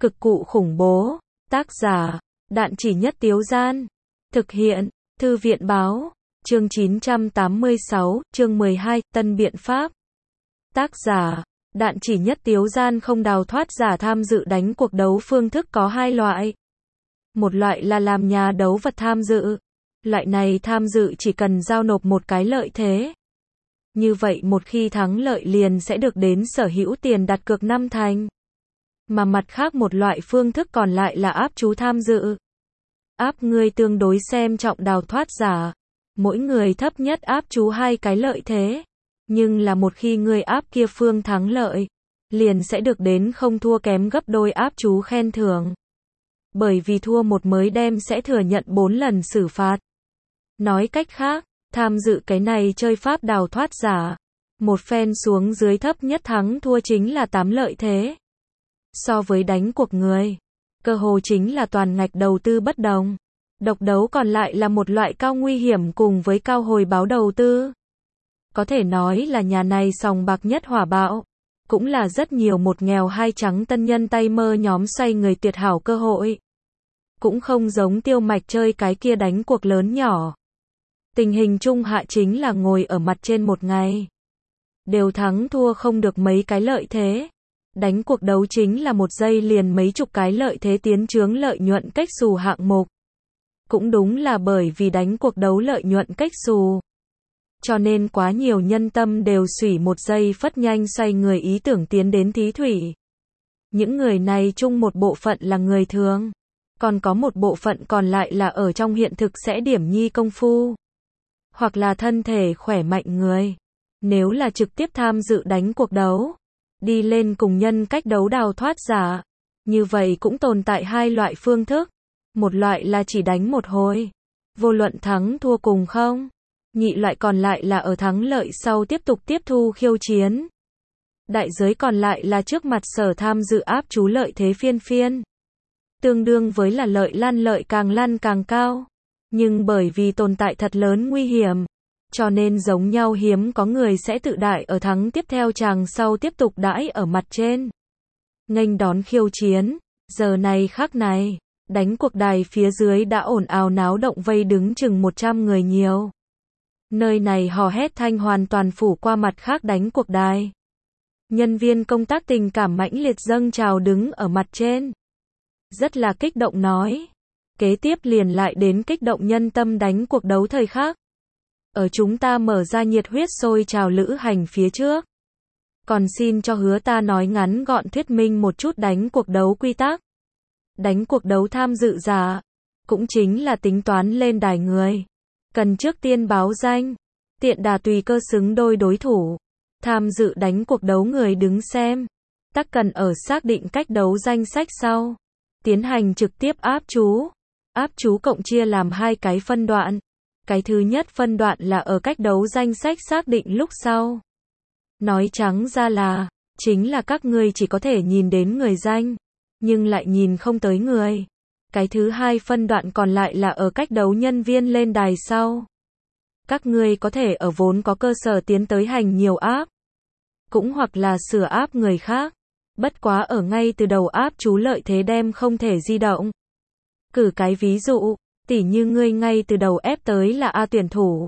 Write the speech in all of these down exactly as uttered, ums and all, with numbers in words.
Cực cụ khủng bố. Tác giả, Đạn Chỉ Nhất Tiếu Gian. Thực hiện, Thư viện Báo. Chương chín trăm tám mươi sáu, chương mười hai, Tân Biện Pháp. Tác giả, Đạn Chỉ Nhất Tiếu Gian. Không đào thoát giả tham dự đánh cuộc đấu phương thức có hai loại. Một loại là làm nhà đấu vật tham dự. Loại này tham dự chỉ cần giao nộp một cái lợi thế. Như vậy một khi thắng lợi liền sẽ được đến sở hữu tiền đặt cược năm thành. Mà mặt khác một loại phương thức còn lại là áp chú tham dự. Áp người tương đối xem trọng đào thoát giả. Mỗi người thấp nhất áp chú hai cái lợi thế. Nhưng là một khi người áp kia phương thắng lợi, liền sẽ được đến không thua kém gấp đôi áp chú khen thưởng. Bởi vì thua một mới đem sẽ thừa nhận bốn lần xử phạt. Nói cách khác, tham dự cái này chơi pháp đào thoát giả. Một phen xuống dưới thấp nhất thắng thua chính là tám lợi thế. So với đánh cuộc người, cơ hồ chính là toàn ngạch đầu tư bất đồng. Độc đấu còn lại là một loại cao nguy hiểm cùng với cao hồi báo đầu tư. Có thể nói là nhà này sòng bạc nhất hỏa bạo. Cũng là rất nhiều một nghèo hai trắng tân nhân tay mơ nhóm xoay người tuyệt hảo cơ hội. Cũng không giống Tiêu Mạch chơi cái kia đánh cuộc lớn nhỏ. Tình hình chung hạ chính là ngồi ở mặt trên một ngày. Đều thắng thua không được mấy cái lợi thế. Đánh cuộc đấu chính là một giây liền mấy chục cái lợi thế tiến chướng lợi nhuận cách xù hạng mục. Cũng đúng là bởi vì đánh cuộc đấu lợi nhuận cách xù. Cho nên quá nhiều nhân tâm đều xủy một giây phất nhanh xoay người ý tưởng tiến đến thí thủy. Những người này chung một bộ phận là người thường. Còn có một bộ phận còn lại là ở trong hiện thực sẽ điểm nhi công phu. Hoặc là thân thể khỏe mạnh người. Nếu là trực tiếp tham dự đánh cuộc đấu, đi lên cùng nhân cách đấu đào thoát giả. Như vậy cũng tồn tại hai loại phương thức. Một loại là chỉ đánh một hồi. Vô luận thắng thua cùng không. Nhị loại còn lại là ở thắng lợi sau tiếp tục tiếp thu khiêu chiến. Đại giới còn lại là trước mặt sở tham dự áp chú lợi thế phiên phiên. Tương đương với là lợi lăn lợi càng lăn càng cao. Nhưng bởi vì tồn tại thật lớn nguy hiểm. Cho nên giống nhau hiếm có người sẽ tự đại ở thắng tiếp theo chàng sau tiếp tục đãi ở mặt trên. Nghênh đón khiêu chiến. Giờ này khắc này. Đánh cuộc đài phía dưới đã ồn ào náo động vây đứng chừng một trăm người nhiều. Nơi này hò hét thanh hoàn toàn phủ qua mặt khác đánh cuộc đài. Nhân viên công tác tình cảm mãnh liệt dâng trào đứng ở mặt trên. Rất là kích động nói. Kế tiếp liền lại đến kích động nhân tâm đánh cuộc đấu thời khắc. Ở chúng ta mở ra nhiệt huyết sôi trào lữ hành phía trước. Còn xin cho hứa ta nói ngắn gọn thuyết minh một chút đánh cuộc đấu quy tắc. Đánh cuộc đấu tham dự giả. Cũng chính là tính toán lên đài người. Cần trước tiên báo danh. Tiện đà tùy cơ xứng đôi đối thủ. Tham dự đánh cuộc đấu người đứng xem. Tắc cần ở xác định cách đấu danh sách sau. Tiến hành trực tiếp áp chú. Áp chú cộng chia làm hai cái phân đoạn. Cái thứ nhất phân đoạn là ở cách đấu danh sách xác định lúc sau. Nói trắng ra là, chính là các ngươi chỉ có thể nhìn đến người danh, nhưng lại nhìn không tới người. Cái thứ hai phân đoạn còn lại là ở cách đấu nhân viên lên đài sau. Các ngươi có thể ở vốn có cơ sở tiến tới hành nhiều áp. Cũng hoặc là sửa áp người khác. Bất quá ở ngay từ đầu áp chú lợi thế đem không thể di động. Cử cái ví dụ, tỉ như ngươi ngay từ đầu ép tới là A tuyển thủ.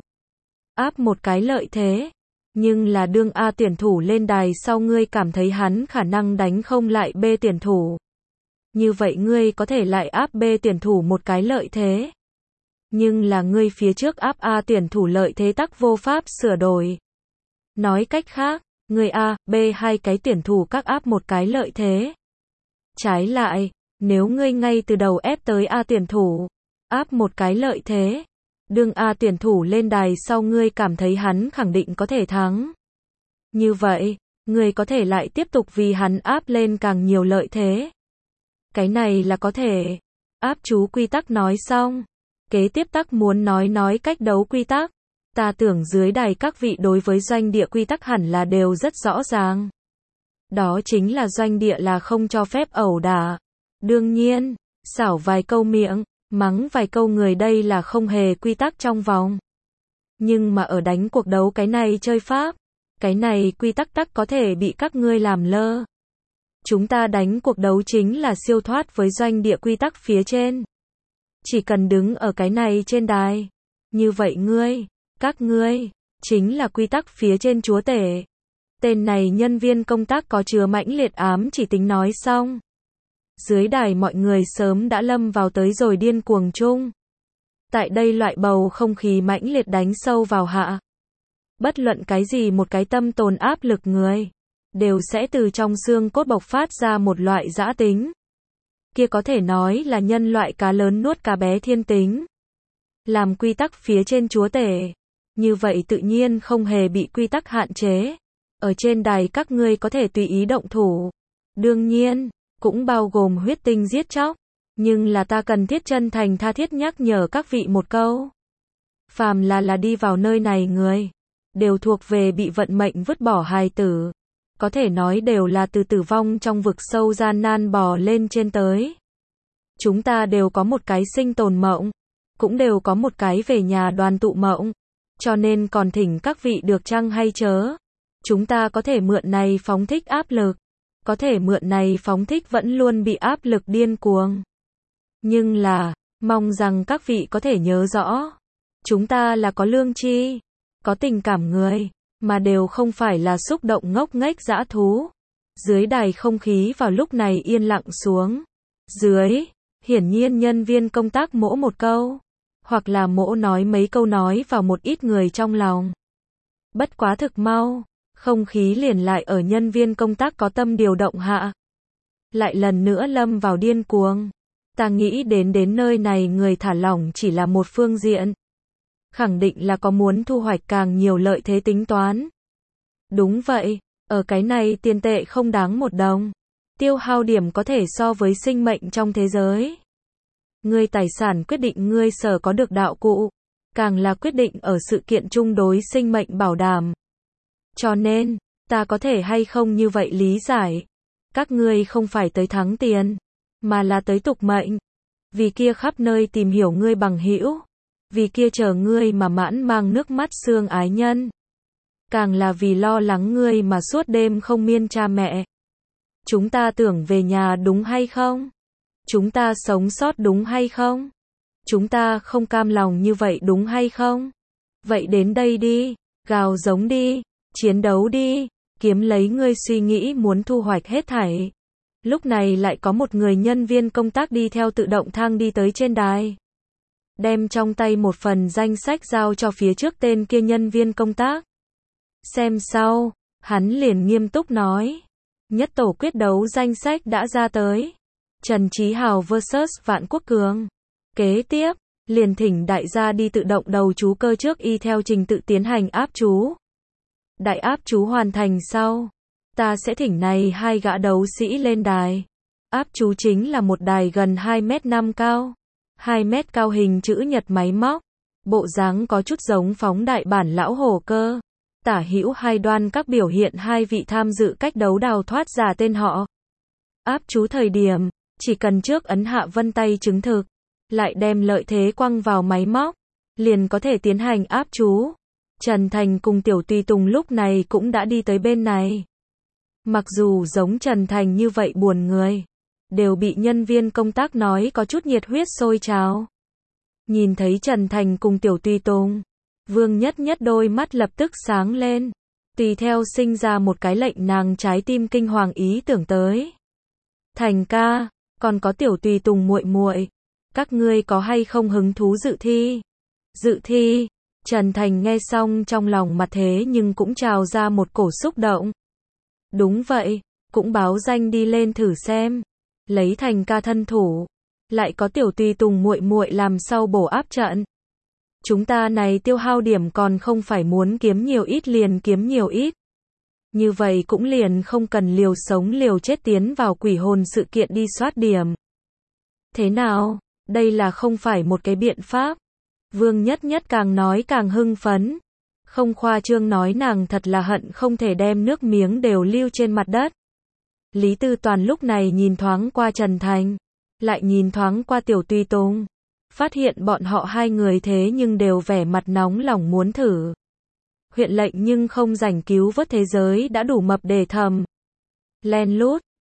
Áp một cái lợi thế. Nhưng là đương A tuyển thủ lên đài sau ngươi cảm thấy hắn khả năng đánh không lại B tuyển thủ. Như vậy ngươi có thể lại áp B tuyển thủ một cái lợi thế. Nhưng là ngươi phía trước áp A tuyển thủ lợi thế tắc vô pháp sửa đổi. Nói cách khác, ngươi A, B hai cái tuyển thủ các áp một cái lợi thế. Trái lại, nếu ngươi ngay từ đầu ép tới A tuyển thủ, áp một cái lợi thế. Đương A tuyển thủ lên đài sau ngươi cảm thấy hắn khẳng định có thể thắng. Như vậy, ngươi có thể lại tiếp tục vì hắn áp lên càng nhiều lợi thế. Cái này là có thể. Áp chú quy tắc nói xong. Kế tiếp tắc muốn nói nói cách đấu quy tắc. Ta tưởng dưới đài các vị đối với doanh địa quy tắc hẳn là đều rất rõ ràng. Đó chính là doanh địa là không cho phép ẩu đả. Đương nhiên, xảo vài câu miệng, mắng vài câu người đây là không hề quy tắc trong vòng. Nhưng mà ở đánh cuộc đấu cái này chơi pháp, cái này quy tắc tắc có thể bị các ngươi làm lơ. Chúng ta đánh cuộc đấu chính là siêu thoát với doanh địa quy tắc phía trên. Chỉ cần đứng ở cái này trên đài. Như vậy ngươi, các ngươi, chính là quy tắc phía trên chúa tể. Tên này nhân viên công tác có chứa mãnh liệt ám chỉ tính nói xong. Dưới đài mọi người sớm đã lâm vào tới rồi điên cuồng chung. Tại đây loại bầu không khí mãnh liệt đánh sâu vào hạ. Bất luận cái gì một cái tâm tồn áp lực người, đều sẽ từ trong xương cốt bộc phát ra một loại dã tính. Kia có thể nói là nhân loại cá lớn nuốt cá bé thiên tính. Làm quy tắc phía trên chúa tể. Như vậy tự nhiên không hề bị quy tắc hạn chế. Ở trên đài các ngươi có thể tùy ý động thủ. Đương nhiên, cũng bao gồm huyết tinh giết chóc. Nhưng là ta cần thiết chân thành tha thiết nhắc nhở các vị một câu. Phàm là là đi vào nơi này người, đều thuộc về bị vận mệnh vứt bỏ hài tử. Có thể nói đều là từ tử vong trong vực sâu gian nan bò lên trên tới. Chúng ta đều có một cái sinh tồn mộng. Cũng đều có một cái về nhà đoàn tụ mộng. Cho nên còn thỉnh các vị được chăng hay chớ. Chúng ta có thể mượn này phóng thích áp lực. Có thể mượn này phóng thích vẫn luôn bị áp lực điên cuồng. Nhưng là, mong rằng các vị có thể nhớ rõ. Chúng ta là có lương tri, có tình cảm người, mà đều không phải là xúc động ngốc nghếch dã thú. Dưới đài không khí vào lúc này yên lặng xuống. Dưới, hiển nhiên nhân viên công tác mỗ một câu, hoặc là mỗ nói mấy câu nói vào một ít người trong lòng. Bất quá thực mau, không khí liền lại ở nhân viên công tác có tâm điều động hạ. Lại lần nữa lâm vào điên cuồng. Ta nghĩ đến đến nơi này người thả lỏng chỉ là một phương diện. Khẳng định là có muốn thu hoạch càng nhiều lợi thế tính toán. Đúng vậy, ở cái này tiền tệ không đáng một đồng. Tiêu hao điểm có thể so với sinh mệnh trong thế giới. Ngươi tài sản quyết định ngươi sở có được đạo cụ. Càng là quyết định ở sự kiện chung đối sinh mệnh bảo đảm. Cho nên, ta có thể hay không như vậy lý giải. Các ngươi không phải tới thắng tiền, mà là tới tục mệnh. Vì kia khắp nơi tìm hiểu ngươi bằng hữu. Vì kia chờ ngươi mà mãn mang nước mắt xương ái nhân. Càng là vì lo lắng ngươi mà suốt đêm không miên cha mẹ. Chúng ta tưởng về nhà đúng hay không? Chúng ta sống sót đúng hay không? Chúng ta không cam lòng như vậy đúng hay không? Vậy đến đây đi, gào giống đi, chiến đấu đi, kiếm lấy ngươi suy nghĩ muốn thu hoạch hết thảy. Lúc này lại có một người nhân viên công tác đi theo tự động thang đi tới trên đài. Đem trong tay một phần danh sách giao cho phía trước tên kia nhân viên công tác. Xem sau, hắn liền nghiêm túc nói. Nhất tổ quyết đấu danh sách đã ra tới. Trần Chí Hào versus Vạn Quốc Cường. Kế tiếp, liền thỉnh đại gia đi tự động đầu chú cơ trước y theo trình tự tiến hành áp chú. Đại áp chú hoàn thành sau, ta sẽ thỉnh này hai gã đấu sĩ lên đài. Áp chú chính là một đài gần hai mét năm cao, hai mét cao hình chữ nhật máy móc, bộ dáng có chút giống phóng đại bản lão hổ cơ. Tả hữu hai đoan các biểu hiện hai vị tham dự cách đấu đào thoát giả tên họ. Áp chú thời điểm, chỉ cần trước ấn hạ vân tay chứng thực, lại đem lợi thế quăng vào máy móc, liền có thể tiến hành áp chú. Trần Thành cùng Tiểu Tùy Tùng lúc này cũng đã đi tới bên này. Mặc dù giống Trần Thành như vậy buồn người, đều bị nhân viên công tác nói có chút nhiệt huyết sôi trào. Nhìn thấy Trần Thành cùng Tiểu Tùy Tùng, Vương Nhất Nhất đôi mắt lập tức sáng lên, tùy theo sinh ra một cái lệnh nàng trái tim kinh hoàng ý tưởng tới. Thành ca, còn có Tiểu Tùy Tùng muội muội, các ngươi có hay không hứng thú dự thi? Dự thi? Trần Thành nghe xong trong lòng mặt thế nhưng cũng trào ra một cổ xúc động. Đúng vậy, cũng báo danh đi lên thử xem. Lấy Thành ca thân thủ, lại có Tiểu Tùy Tùng muội muội làm sau bổ áp trận. Chúng ta này tiêu hao điểm còn không phải muốn kiếm nhiều ít liền kiếm nhiều ít. Như vậy cũng liền không cần liều sống liều chết tiến vào quỷ hồn sự kiện đi soát điểm. Thế nào, đây là không phải một cái biện pháp. Vương Nhất Nhất càng nói càng hưng phấn. Không khoa trương nói nàng thật là hận không thể đem nước miếng đều lưu trên mặt đất. Lý Tư Toàn lúc này nhìn thoáng qua Trần Thành, lại nhìn thoáng qua Tiểu Tùy Tùng. Phát hiện bọn họ hai người thế nhưng đều vẻ mặt nóng lòng muốn thử. Huyện lệnh nhưng không rảnh cứu vớt thế giới đã đủ mập để thầm. Len lút,